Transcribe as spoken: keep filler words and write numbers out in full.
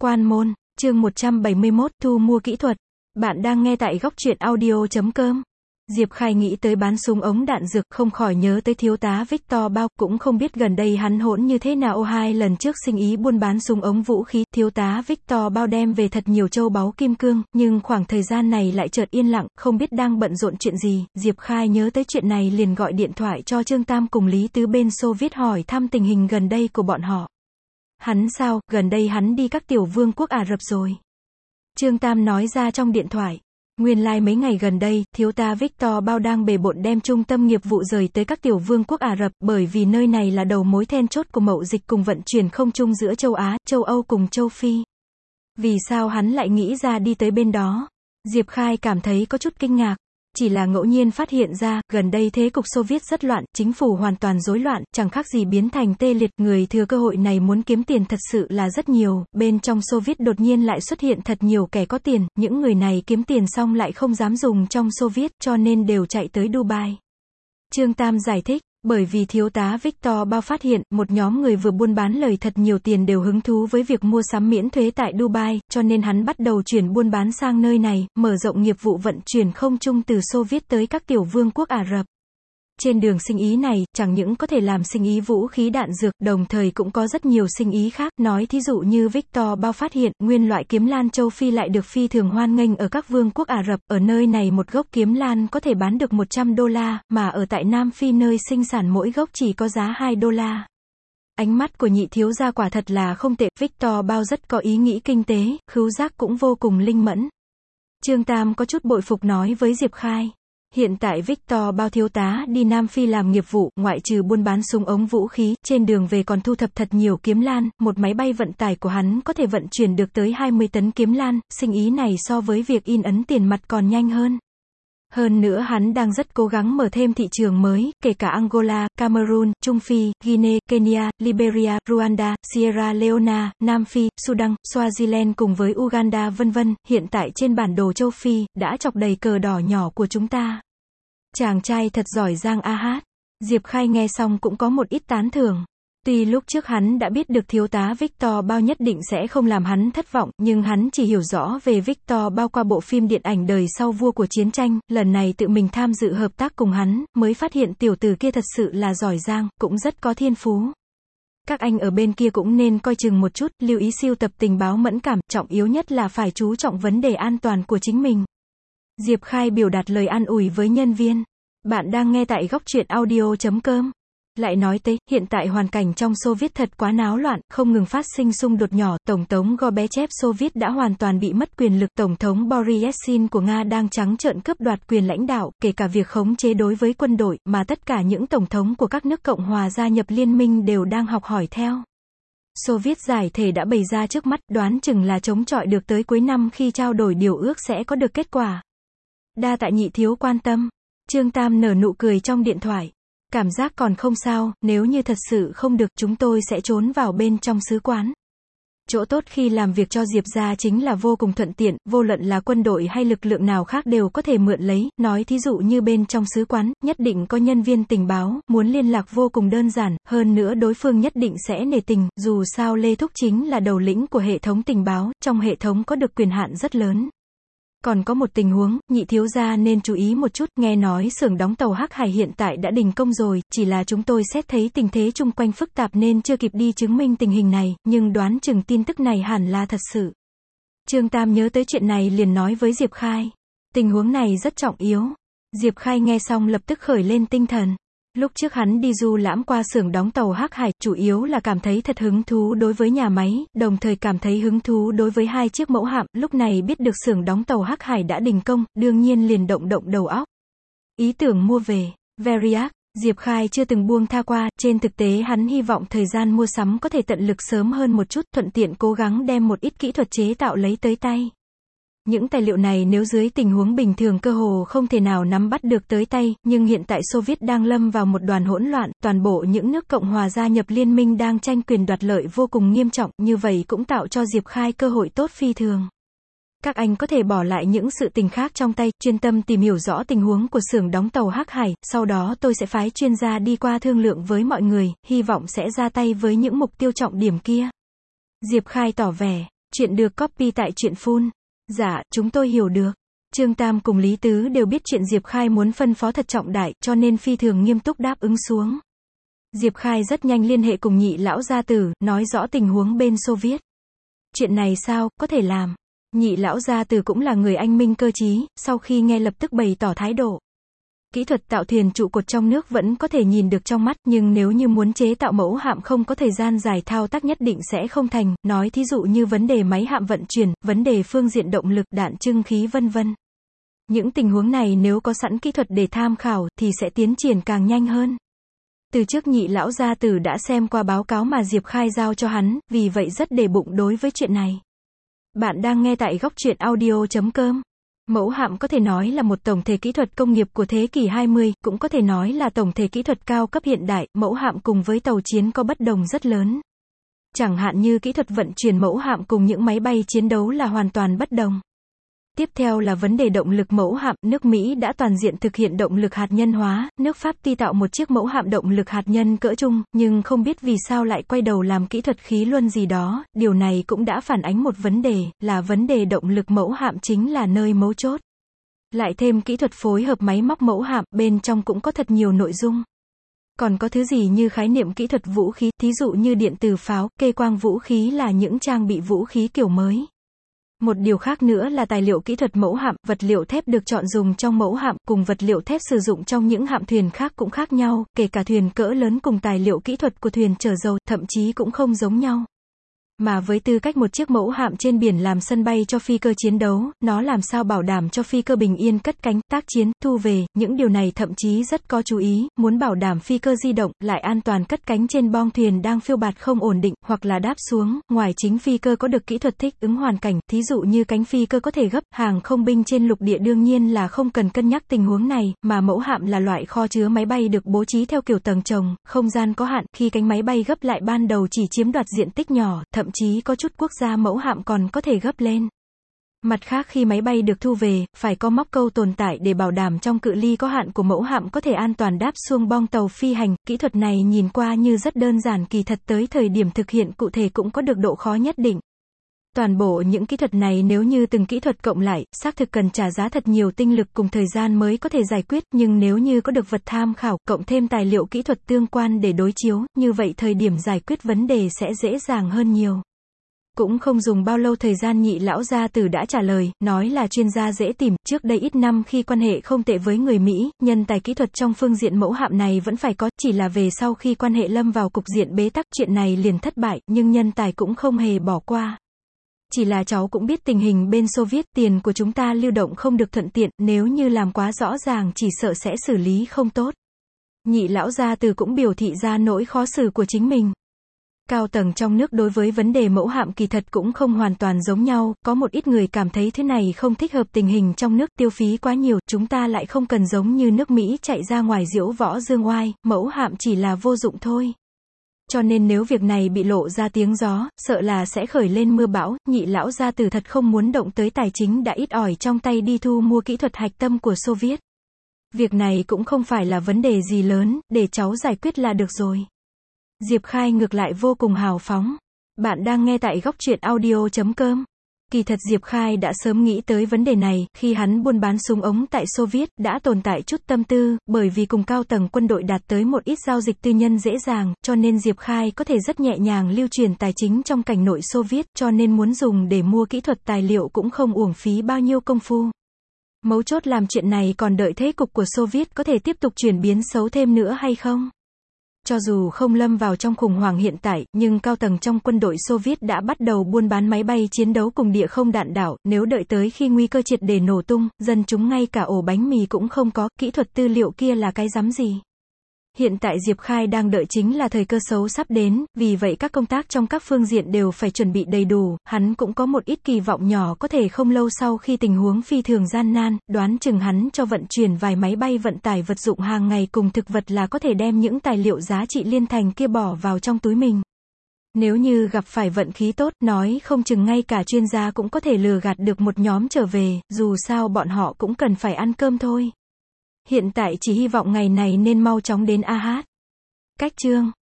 Quan môn, chương một trăm bảy mươi mốt, thu mua kỹ thuật. Bạn đang nghe tại góc truyện audio chấm com. Diệp Khai nghĩ tới bán súng ống đạn dược, không khỏi nhớ tới thiếu tá Victor Bao, cũng không biết gần đây hắn hỗn như thế nào. Hai lần trước sinh ý buôn bán súng ống vũ khí, thiếu tá Victor Bao đem về thật nhiều châu báu kim cương, nhưng khoảng thời gian này lại chợt yên lặng, không biết đang bận rộn chuyện gì. Diệp Khai nhớ tới chuyện này liền gọi điện thoại cho Trương Tam cùng Lý Tứ bên Xô Viết hỏi thăm tình hình gần đây của bọn họ. Hắn sao, gần đây hắn đi các tiểu vương quốc Ả Rập rồi. Trương Tam nói ra trong điện thoại. Nguyên lai like mấy ngày gần đây, thiếu tá Victor Bao đang bề bộn đem trung tâm nghiệp vụ rời tới các tiểu vương quốc Ả Rập, bởi vì nơi này là đầu mối then chốt của mậu dịch cùng vận chuyển không trung giữa châu Á, châu Âu cùng châu Phi. Vì sao hắn lại nghĩ ra đi tới bên đó? Diệp Khai cảm thấy có chút kinh ngạc. Chỉ là ngẫu nhiên phát hiện ra, gần đây thế cục Xô Viết rất loạn, chính phủ hoàn toàn rối loạn, chẳng khác gì biến thành tê liệt, người thừa cơ hội này muốn kiếm tiền thật sự là rất nhiều, bên trong Xô Viết đột nhiên lại xuất hiện thật nhiều kẻ có tiền, những người này kiếm tiền xong lại không dám dùng trong Xô Viết, cho nên đều chạy tới Dubai. Trương Tam giải thích, bởi vì thiếu tá Victor Bao phát hiện, một nhóm người vừa buôn bán lời thật nhiều tiền đều hứng thú với việc mua sắm miễn thuế tại Dubai, cho nên hắn bắt đầu chuyển buôn bán sang nơi này, mở rộng nghiệp vụ vận chuyển không trung từ Xô Viết tới các tiểu vương quốc Ả Rập. Trên đường sinh ý này, chẳng những có thể làm sinh ý vũ khí đạn dược, đồng thời cũng có rất nhiều sinh ý khác, nói thí dụ như Victor Bao phát hiện, nguyên loại kiếm lan châu Phi lại được phi thường hoan nghênh ở các vương quốc Ả Rập, ở nơi này một gốc kiếm lan có thể bán được một trăm đô la, mà ở tại Nam Phi nơi sinh sản mỗi gốc chỉ có giá hai đô la. Ánh mắt của nhị thiếu gia quả thật là không tệ, Victor Bao rất có ý nghĩ kinh tế, khứu giác cũng vô cùng linh mẫn. Trương Tam có chút bội phục nói với Diệp Khai. Hiện tại Victor Bao thiếu tá đi Nam Phi làm nghiệp vụ, ngoại trừ buôn bán súng ống vũ khí, trên đường về còn thu thập thật nhiều kiếm lan, một máy bay vận tải của hắn có thể vận chuyển được tới hai mươi tấn kiếm lan, sinh ý này so với việc in ấn tiền mặt còn nhanh hơn. Hơn nữa hắn đang rất cố gắng mở thêm thị trường mới, kể cả Angola, Cameroon, Trung Phi, Guinea, Kenya, Liberia, Rwanda, Sierra Leone, Nam Phi, Sudan, Swaziland cùng với Uganda vân vân, hiện tại trên bản đồ châu Phi, đã chọc đầy cờ đỏ nhỏ của chúng ta. Chàng trai thật giỏi giang a hát. Diệp Khai nghe xong cũng có một ít tán thưởng. Tuy lúc trước hắn đã biết được thiếu tá Victor Bao nhất định sẽ không làm hắn thất vọng, nhưng hắn chỉ hiểu rõ về Victor Bao qua bộ phim điện ảnh Đời Sau Vua của Chiến tranh, lần này tự mình tham dự hợp tác cùng hắn, mới phát hiện tiểu tử kia thật sự là giỏi giang, cũng rất có thiên phú. Các anh ở bên kia cũng nên coi chừng một chút, lưu ý sưu tập tình báo mẫn cảm, trọng yếu nhất là phải chú trọng vấn đề an toàn của chính mình. Diệp Khai biểu đạt lời an ủi với nhân viên. Bạn đang nghe tại góc truyện audio chấm com. Lại nói tới, hiện tại hoàn cảnh trong Xô Viết thật quá náo loạn, không ngừng phát sinh xung đột nhỏ, Tổng thống Gorbachev Xô Viết đã hoàn toàn bị mất quyền lực, Tổng thống Boris Yeltsin của Nga đang trắng trợn cướp đoạt quyền lãnh đạo, kể cả việc khống chế đối với quân đội, mà tất cả những tổng thống của các nước Cộng hòa gia nhập liên minh đều đang học hỏi theo. Xô Viết giải thể đã bày ra trước mắt, đoán chừng là chống chọi được tới cuối năm khi trao đổi điều ước sẽ có được kết quả. Đa tạ nhị thiếu quan tâm. Trương Tam nở nụ cười trong điện thoại. Cảm giác còn không sao, nếu như thật sự không được, chúng tôi sẽ trốn vào bên trong sứ quán. Chỗ tốt khi làm việc cho Diệp gia chính là vô cùng thuận tiện, vô luận là quân đội hay lực lượng nào khác đều có thể mượn lấy, nói thí dụ như bên trong sứ quán, nhất định có nhân viên tình báo, muốn liên lạc vô cùng đơn giản, hơn nữa đối phương nhất định sẽ nể tình, dù sao Lê Thúc chính là đầu lĩnh của hệ thống tình báo, trong hệ thống có được quyền hạn rất lớn. Còn có một tình huống, nhị thiếu gia nên chú ý một chút, nghe nói xưởng đóng tàu Hắc Hải hiện tại đã đình công rồi, chỉ là chúng tôi xét thấy tình thế chung quanh phức tạp nên chưa kịp đi chứng minh tình hình này, nhưng đoán chừng tin tức này hẳn là thật sự. Trương Tam nhớ tới chuyện này liền nói với Diệp Khai. Tình huống này rất trọng yếu. Diệp Khai nghe xong lập tức khởi lên tinh thần. Lúc trước hắn đi du lãm qua xưởng đóng tàu Hắc Hải, chủ yếu là cảm thấy thật hứng thú đối với nhà máy, đồng thời cảm thấy hứng thú đối với hai chiếc mẫu hạm, lúc này biết được xưởng đóng tàu Hắc Hải đã đình công, đương nhiên liền động động đầu óc. Ý tưởng mua về, Variac, Diệp Khai chưa từng buông tha qua, trên thực tế hắn hy vọng thời gian mua sắm có thể tận lực sớm hơn một chút, thuận tiện cố gắng đem một ít kỹ thuật chế tạo lấy tới tay. Những tài liệu này nếu dưới tình huống bình thường cơ hồ không thể nào nắm bắt được tới tay, nhưng hiện tại Xô Viết đang lâm vào một đoàn hỗn loạn, toàn bộ những nước Cộng hòa gia nhập liên minh đang tranh quyền đoạt lợi vô cùng nghiêm trọng, như vậy cũng tạo cho Diệp Khai cơ hội tốt phi thường. Các anh có thể bỏ lại những sự tình khác trong tay, chuyên tâm tìm hiểu rõ tình huống của xưởng đóng tàu Hắc Hải, sau đó tôi sẽ phái chuyên gia đi qua thương lượng với mọi người, hy vọng sẽ ra tay với những mục tiêu trọng điểm kia. Diệp Khai tỏ vẻ. Chuyện được copy tại truyện phun. Dạ, chúng tôi hiểu được. Trương Tam cùng Lý Tứ đều biết chuyện Diệp Khai muốn phân phó thật trọng đại, cho nên phi thường nghiêm túc đáp ứng xuống. Diệp Khai rất nhanh liên hệ cùng nhị lão gia tử, nói rõ tình huống bên Xô Viết. Chuyện này sao, có thể làm. Nhị lão gia tử cũng là người anh minh cơ trí, sau khi nghe lập tức bày tỏ thái độ. Kỹ thuật tạo thuyền trụ cột trong nước vẫn có thể nhìn được trong mắt, nhưng nếu như muốn chế tạo mẫu hạm không có thời gian dài thao tác nhất định sẽ không thành, nói thí dụ như vấn đề máy hạm vận chuyển, vấn đề phương diện động lực, đạn trưng khí vân vân. Những tình huống này nếu có sẵn kỹ thuật để tham khảo, thì sẽ tiến triển càng nhanh hơn. Từ trước nhị lão gia tử đã xem qua báo cáo mà Diệp Khai giao cho hắn, vì vậy rất để bụng đối với chuyện này. Bạn đang nghe tại góc truyện audio chấm com. Mẫu hạm có thể nói là một tổng thể kỹ thuật công nghiệp của thế kỷ hai mươi, cũng có thể nói là tổng thể kỹ thuật cao cấp hiện đại, mẫu hạm cùng với tàu chiến có bất đồng rất lớn. Chẳng hạn như kỹ thuật vận chuyển mẫu hạm cùng những máy bay chiến đấu là hoàn toàn bất đồng. Tiếp theo là vấn đề động lực mẫu hạm, nước Mỹ đã toàn diện thực hiện động lực hạt nhân hóa, nước Pháp tuy tạo một chiếc mẫu hạm động lực hạt nhân cỡ trung, nhưng không biết vì sao lại quay đầu làm kỹ thuật khí luân gì đó, điều này cũng đã phản ánh một vấn đề, là vấn đề động lực mẫu hạm chính là nơi mấu chốt. Lại thêm kỹ thuật phối hợp máy móc mẫu hạm, bên trong cũng có thật nhiều nội dung. Còn có thứ gì như khái niệm kỹ thuật vũ khí, thí dụ như điện từ pháo, kê quang vũ khí là những trang bị vũ khí kiểu mới. Một điều khác nữa là tài liệu kỹ thuật mẫu hạm, vật liệu thép được chọn dùng trong mẫu hạm, cùng vật liệu thép sử dụng trong những hạm thuyền khác cũng khác nhau, kể cả thuyền cỡ lớn cùng tài liệu kỹ thuật của thuyền chở dầu, thậm chí cũng không giống nhau. Mà với tư cách một chiếc mẫu hạm trên biển làm sân bay cho phi cơ chiến đấu, nó làm sao bảo đảm cho phi cơ bình yên cất cánh, tác chiến, thu về, những điều này thậm chí rất có chú ý, muốn bảo đảm phi cơ di động, lại an toàn cất cánh trên bong thuyền đang phiêu bạt không ổn định, hoặc là đáp xuống, ngoài chính phi cơ có được kỹ thuật thích ứng hoàn cảnh, thí dụ như cánh phi cơ có thể gấp, hàng không binh trên lục địa đương nhiên là không cần cân nhắc tình huống này, mà mẫu hạm là loại kho chứa máy bay được bố trí theo kiểu tầng chồng, không gian có hạn, khi cánh máy bay gấp lại ban đầu chỉ chiếm đoạt diện tích nhỏ, thậm chí có chút quốc gia mẫu hạm còn có thể gấp lên. Mặt khác khi máy bay được thu về, phải có móc câu tồn tại để bảo đảm trong cự ly có hạn của mẫu hạm có thể an toàn đáp xuông bong tàu phi hành. Kỹ thuật này nhìn qua như rất đơn giản, kỳ thật tới thời điểm thực hiện cụ thể cũng có được độ khó nhất định. Toàn bộ những kỹ thuật này nếu như từng kỹ thuật cộng lại, xác thực cần trả giá thật nhiều tinh lực cùng thời gian mới có thể giải quyết, nhưng nếu như có được vật tham khảo, cộng thêm tài liệu kỹ thuật tương quan để đối chiếu, như vậy thời điểm giải quyết vấn đề sẽ dễ dàng hơn nhiều. Cũng không dùng bao lâu thời gian nhị lão gia tử đã trả lời, nói là chuyên gia dễ tìm, trước đây ít năm khi quan hệ không tệ với người Mỹ, nhân tài kỹ thuật trong phương diện mẫu hạm này vẫn phải có, chỉ là về sau khi quan hệ lâm vào cục diện bế tắc, chuyện này liền thất bại, nhưng nhân tài cũng không hề bỏ qua. Chỉ là cháu cũng biết tình hình bên Xô Viết, tiền của chúng ta lưu động không được thuận tiện, nếu như làm quá rõ ràng chỉ sợ sẽ xử lý không tốt. Nhị lão gia tử cũng biểu thị ra nỗi khó xử của chính mình. Cao tầng trong nước đối với vấn đề mẫu hạm kỳ thật cũng không hoàn toàn giống nhau, có một ít người cảm thấy thứ này không thích hợp tình hình trong nước, tiêu phí quá nhiều, chúng ta lại không cần giống như nước Mỹ chạy ra ngoài diễu võ dương oai, mẫu hạm chỉ là vô dụng thôi. Cho nên nếu việc này bị lộ ra tiếng gió, sợ là sẽ khởi lên mưa bão, nhị lão gia tử thật không muốn động tới tài chính đã ít ỏi trong tay đi thu mua kỹ thuật hạch tâm của Xô Viết. Việc này cũng không phải là vấn đề gì lớn, để cháu giải quyết là được rồi. Diệp Khai ngược lại vô cùng hào phóng. Bạn đang nghe tại góc truyện audio chấm com. Kỳ thật Diệp Khai đã sớm nghĩ tới vấn đề này, khi hắn buôn bán súng ống tại Xô Viết, đã tồn tại chút tâm tư, bởi vì cùng cao tầng quân đội đạt tới một ít giao dịch tư nhân dễ dàng, cho nên Diệp Khai có thể rất nhẹ nhàng lưu truyền tài chính trong cảnh nội Xô Viết, cho nên muốn dùng để mua kỹ thuật tài liệu cũng không uổng phí bao nhiêu công phu. Mấu chốt làm chuyện này còn đợi thế cục của Xô Viết có thể tiếp tục chuyển biến xấu thêm nữa hay không. Cho dù không lâm vào trong khủng hoảng hiện tại, nhưng cao tầng trong quân đội Xô Viết đã bắt đầu buôn bán máy bay chiến đấu cùng địa không đạn đạo, nếu đợi tới khi nguy cơ triệt để nổ tung, dân chúng ngay cả ổ bánh mì cũng không có, kỹ thuật tư liệu kia là cái rắm gì. Hiện tại Diệp Khai đang đợi chính là thời cơ xấu sắp đến, vì vậy các công tác trong các phương diện đều phải chuẩn bị đầy đủ, hắn cũng có một ít kỳ vọng nhỏ có thể không lâu sau khi tình huống phi thường gian nan, đoán chừng hắn cho vận chuyển vài máy bay vận tải vật dụng hàng ngày cùng thực vật là có thể đem những tài liệu giá trị liên thành kia bỏ vào trong túi mình. Nếu như gặp phải vận khí tốt, nói không chừng ngay cả chuyên gia cũng có thể lừa gạt được một nhóm trở về, dù sao bọn họ cũng cần phải ăn cơm thôi. Hiện tại chỉ hy vọng ngày này nên mau chóng đến a hát. Cách chương